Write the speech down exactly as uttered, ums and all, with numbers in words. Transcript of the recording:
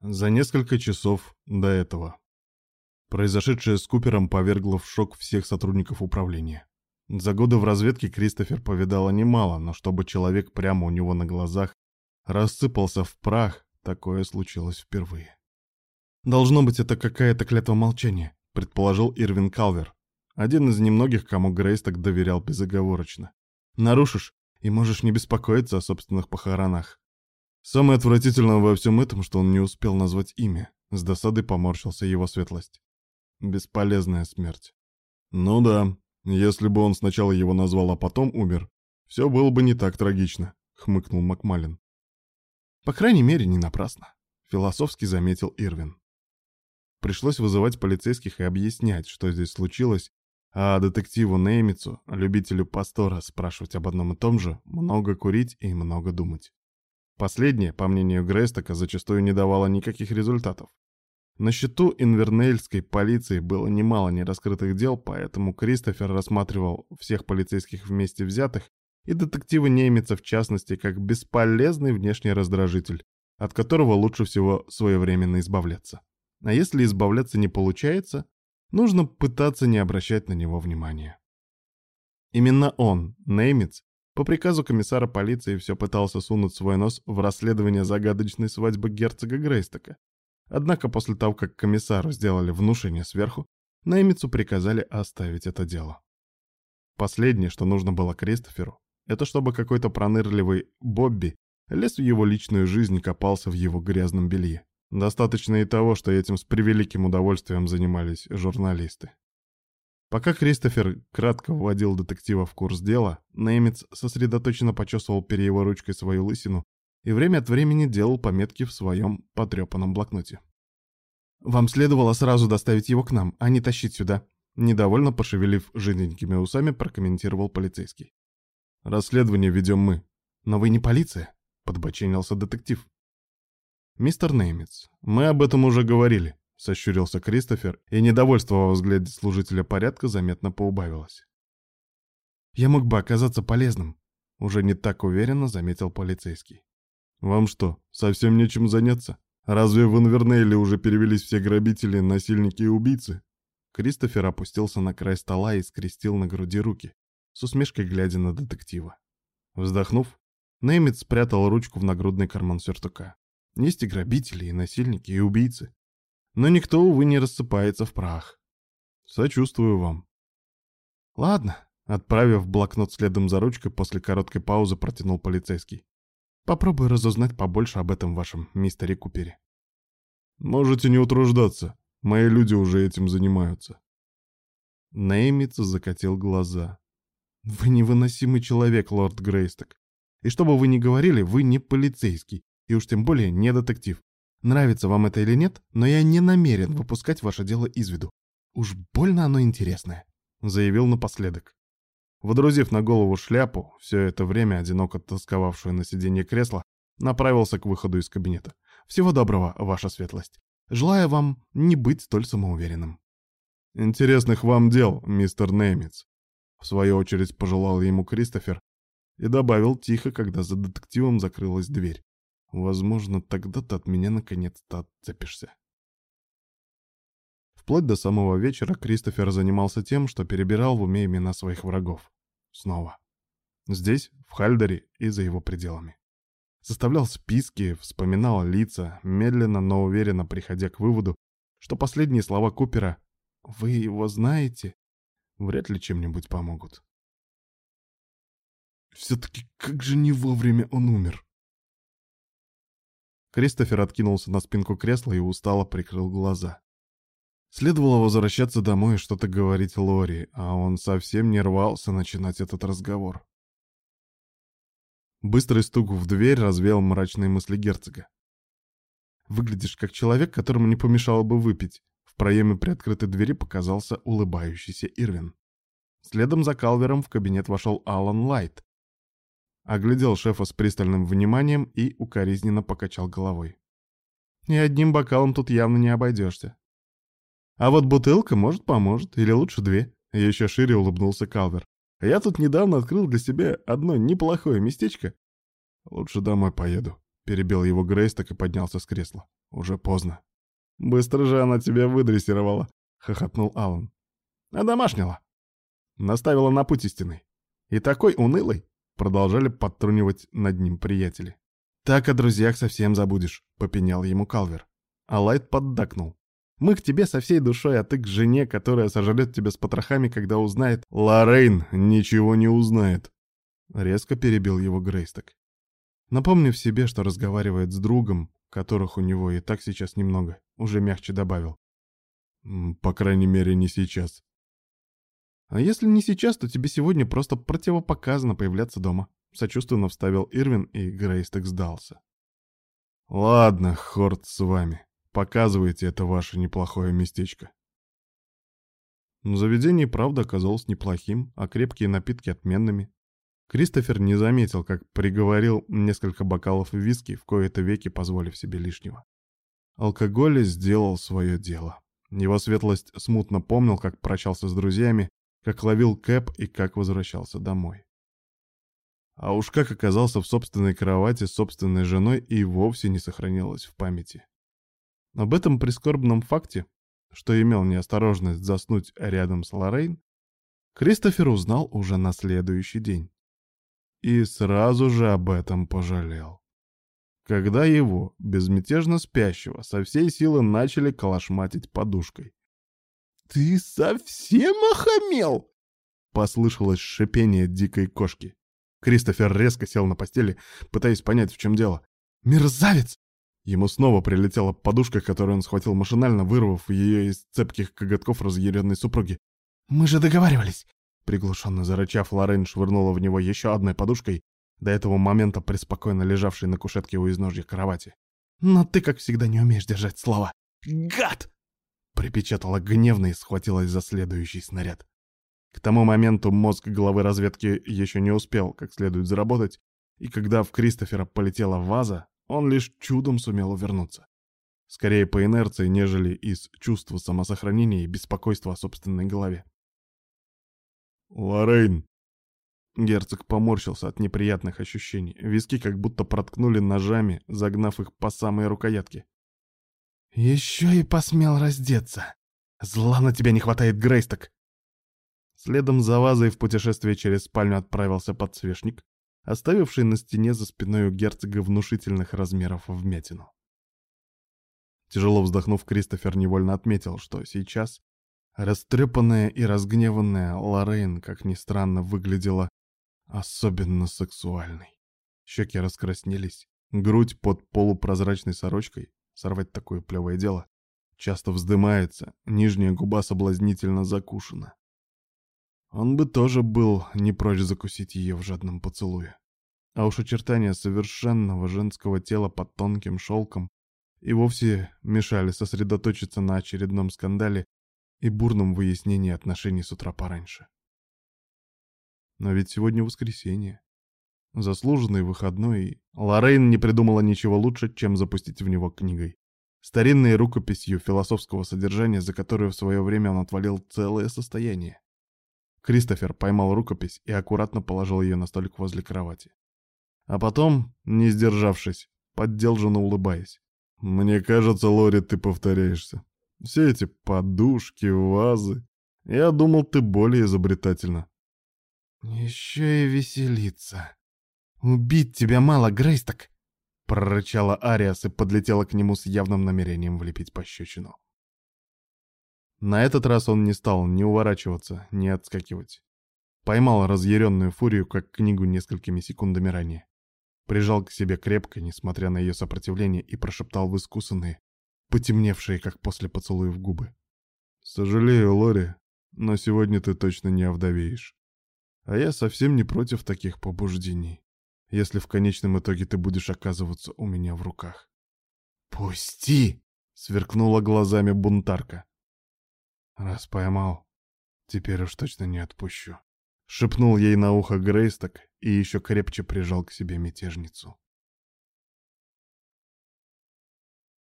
За несколько часов до этого. Произошедшее с Купером повергло в шок всех сотрудников управления. За годы в разведке Кристофер повидала немало, но чтобы человек прямо у него на глазах рассыпался в прах, такое случилось впервые. «Должно быть, это какая-то клятва молчания», — предположил Ирвин Калвер, один из немногих, кому Грейсток доверял безоговорочно. «Нарушишь, и можешь не беспокоиться о собственных похоронах». Самое отвратительное во всем этом, что он не успел назвать имя. С досадой поморщился его светлость. Бесполезная смерть. Ну да, если бы он сначала его назвал, а потом умер, все было бы не так трагично, хмыкнул Макмалин. По крайней мере, не напрасно, философски заметил Ирвин. Пришлось вызывать полицейских и объяснять, что здесь случилось, а детективу Неймитцу, любителю Пастора, спрашивать об одном и том же, много курить и много думать. Последнее, по мнению Грейстока, зачастую не давало никаких результатов. На счету инвернейльской полиции было немало нераскрытых дел, поэтому Кристофер рассматривал всех полицейских вместе взятых и детектива Неймитца в частности как бесполезный внешний раздражитель, от которого лучше всего своевременно избавляться. А если избавляться не получается, нужно пытаться не обращать на него внимания. Именно он, Неймитц, по приказу комиссара полиции все пытался сунуть свой нос в расследование загадочной свадьбы герцога Грейстока. Однако после того, как комиссару сделали внушение сверху, Неймитцу приказали оставить это дело. Последнее, что нужно было Кристоферу, это чтобы какой-то пронырливый Бобби лез в его личную жизнь и копался в его грязном белье. Достаточно и того, что этим с превеликим удовольствием занимались журналисты. Пока Кристофер кратко вводил детектива в курс дела, Неймитц сосредоточенно почесывал перьевой ручкой свою лысину и время от времени делал пометки в своем потрепанном блокноте. «Вам следовало сразу доставить его к нам, а не тащить сюда», недовольно пошевелив жиденькими усами, прокомментировал полицейский. «Расследование ведем мы». «Но вы не полиция», — подбоченился детектив. «Мистер Неймитц, мы об этом уже говорили», — сощурился Кристофер, и недовольство во взгляде служителя порядка заметно поубавилось. «Я мог бы оказаться полезным», — уже не так уверенно заметил полицейский. «Вам что, совсем нечем заняться? Разве в Инвернейле уже перевелись все грабители, насильники и убийцы?» Кристофер опустился на край стола и скрестил на груди руки, с усмешкой глядя на детектива. Вздохнув, Неймитц спрятал ручку в нагрудный карман сюртука. Есть и грабители, и насильники, и убийцы. Но никто, увы, не рассыпается в прах. Сочувствую вам. Ладно, отправив блокнот следом за ручкой, после короткой паузы протянул полицейский. Попробую разузнать побольше об этом вашем мистере Купере. Можете не утруждаться. Мои люди уже этим занимаются. Неймитц закатил глаза. Вы невыносимый человек, лорд Грейсток. И что бы вы ни говорили, вы не полицейский. И уж тем более не детектив. Нравится вам это или нет, но я не намерен выпускать ваше дело из виду. Уж больно оно интересное», — заявил напоследок. Водрузив на голову шляпу, все это время одиноко тосковавшую на сиденье кресла, направился к выходу из кабинета. «Всего доброго, ваша светлость. Желаю вам не быть столь самоуверенным». «Интересных вам дел, мистер Неймитц», — в свою очередь пожелал ему Кристофер и добавил тихо, когда за детективом закрылась дверь. Возможно, тогда ты от меня наконец-то отцепишься. Вплоть до самого вечера Кристофер занимался тем, что перебирал в уме имена своих врагов. Снова. Здесь, в Хальдере и за его пределами. Составлял списки, вспоминал лица, медленно, но уверенно приходя к выводу, что последние слова Купера «Вы его знаете?» вряд ли чем-нибудь помогут. Все-таки как же не вовремя он умер. Кристофер откинулся на спинку кресла и устало прикрыл глаза. Следовало возвращаться домой и что-то говорить Лори, а он совсем не рвался начинать этот разговор. Быстрый стук в дверь развеял мрачные мысли герцога. «Выглядишь как человек, которому не помешало бы выпить». В проеме приоткрытой двери показался улыбающийся Ирвин. Следом за Калвером в кабинет вошел Алан Лайт. Оглядел шефа с пристальным вниманием и укоризненно покачал головой. «И одним бокалом тут явно не обойдешься. А вот бутылка, может, поможет, или лучше две». Еще шире улыбнулся Калвер. «Я тут недавно открыл для себя одно неплохое местечко». «Лучше домой поеду», — перебил его Грейсток и поднялся с кресла. Уже поздно. Быстро же она тебя выдрессировала, хохотнул Алан. А домашнила. Наставила на путь истинный. И такой унылый, продолжали подтрунивать над ним приятели. Так о друзьях совсем забудешь, попенял ему Калвер. А Лайт поддакнул. Мы к тебе со всей душой, а ты к жене, которая сожрет тебя с потрохами, когда узнает... Лоррейн ничего не узнает. Резко перебил его Грейсток. Напомнив себе, что разговаривает с другом, которых у него и так сейчас немного, уже мягче добавил. По крайней мере, не сейчас. А если не сейчас, то тебе сегодня просто противопоказано появляться дома. Сочувственно вставил Ирвин, и Грейсток сдался. Ладно, Хорд с вами. Показывайте это ваше неплохое местечко. Заведение, правда, оказалось неплохим, а крепкие напитки отменными. Кристофер не заметил, как приговорил несколько бокалов виски, в кои-то веки позволив себе лишнего. Алкоголь сделал свое дело. Его светлость смутно помнил, как прощался с друзьями, как ловил кэб и как возвращался домой. А уж как оказался в собственной кровати с собственной женой, и вовсе не сохранилось в памяти. Об этом прискорбном факте, что имел неосторожность заснуть рядом с Лоррейн, Кристофер узнал уже на следующий день. И сразу же об этом пожалел. Когда его, безмятежно спящего, со всей силы начали колошматить подушкой. «Ты совсем охамел?» — послышалось шипение дикой кошки. Кристофер резко сел на постели, пытаясь понять, в чем дело. «Мерзавец!» Ему снова прилетела подушка, которую он схватил машинально, вырвав ее из цепких коготков разъяренной супруги. «Мы же договаривались!» Приглушенно зарычав, Лоррейн швырнула в него еще одной подушкой, до этого момента преспокойно лежавшей на кушетке у изножья кровати. «Но ты, как всегда, не умеешь держать слова! Гад!» Припечатала гневно и схватилась за следующий снаряд. К тому моменту мозг главы разведки еще не успел как следует заработать, и когда в Кристофера полетела ваза, он лишь чудом сумел увернуться. Скорее по инерции, нежели из чувства самосохранения и беспокойства о собственной голове. «Лоррейн!» Герцог поморщился от неприятных ощущений. Виски как будто проткнули ножами, загнав их по самые рукоятки. «Еще и посмел раздеться! Зла на тебя не хватает, Грейсток!» Следом за вазой в путешествие через спальню отправился подсвечник, оставивший на стене за спиной у герцога внушительных размеров вмятину. Тяжело вздохнув, Кристофер невольно отметил, что сейчас растрепанная и разгневанная Лоррейн, как ни странно, выглядела особенно сексуальной. Щеки раскраснелись, грудь под полупрозрачной сорочкой, сорвать такое плевое дело, часто вздымается, нижняя губа соблазнительно закушена. Он бы тоже был не прочь закусить ее в жадном поцелуе. А уж очертания совершенного женского тела под тонким шелком и вовсе мешали сосредоточиться на очередном скандале и бурном выяснении отношений с утра пораньше. Но ведь сегодня воскресенье. Заслуженный выходной, и Лоррейн не придумала ничего лучше, чем запустить в него книгой. Старинной рукописью философского содержания, за которую в свое время он отвалил целое состояние. Кристофер поймал рукопись и аккуратно положил ее на столик возле кровати. А потом, не сдержавшись, поддел жену, улыбаясь. «Мне кажется, Лори, ты повторяешься. Все эти подушки, вазы. Я думал, ты более изобретательна». «Еще и веселиться. Убить тебя мало, Грейсток!» — прорычала Ариас и подлетела к нему с явным намерением влепить пощечину. На этот раз он не стал ни уворачиваться, ни отскакивать. Поймал разъяренную фурию, как книгу несколькими секундами ранее. Прижал к себе крепко, несмотря на ее сопротивление, и прошептал в искусанные, потемневшие, как после поцелуев, губы. «Сожалею, Лори, но сегодня ты точно не овдовеешь. А я совсем не против таких побуждений, если в конечном итоге ты будешь оказываться у меня в руках». «Пусти!» — сверкнула глазами бунтарка. «Раз поймал, теперь уж точно не отпущу», — шепнул ей на ухо Грейсток и еще крепче прижал к себе мятежницу.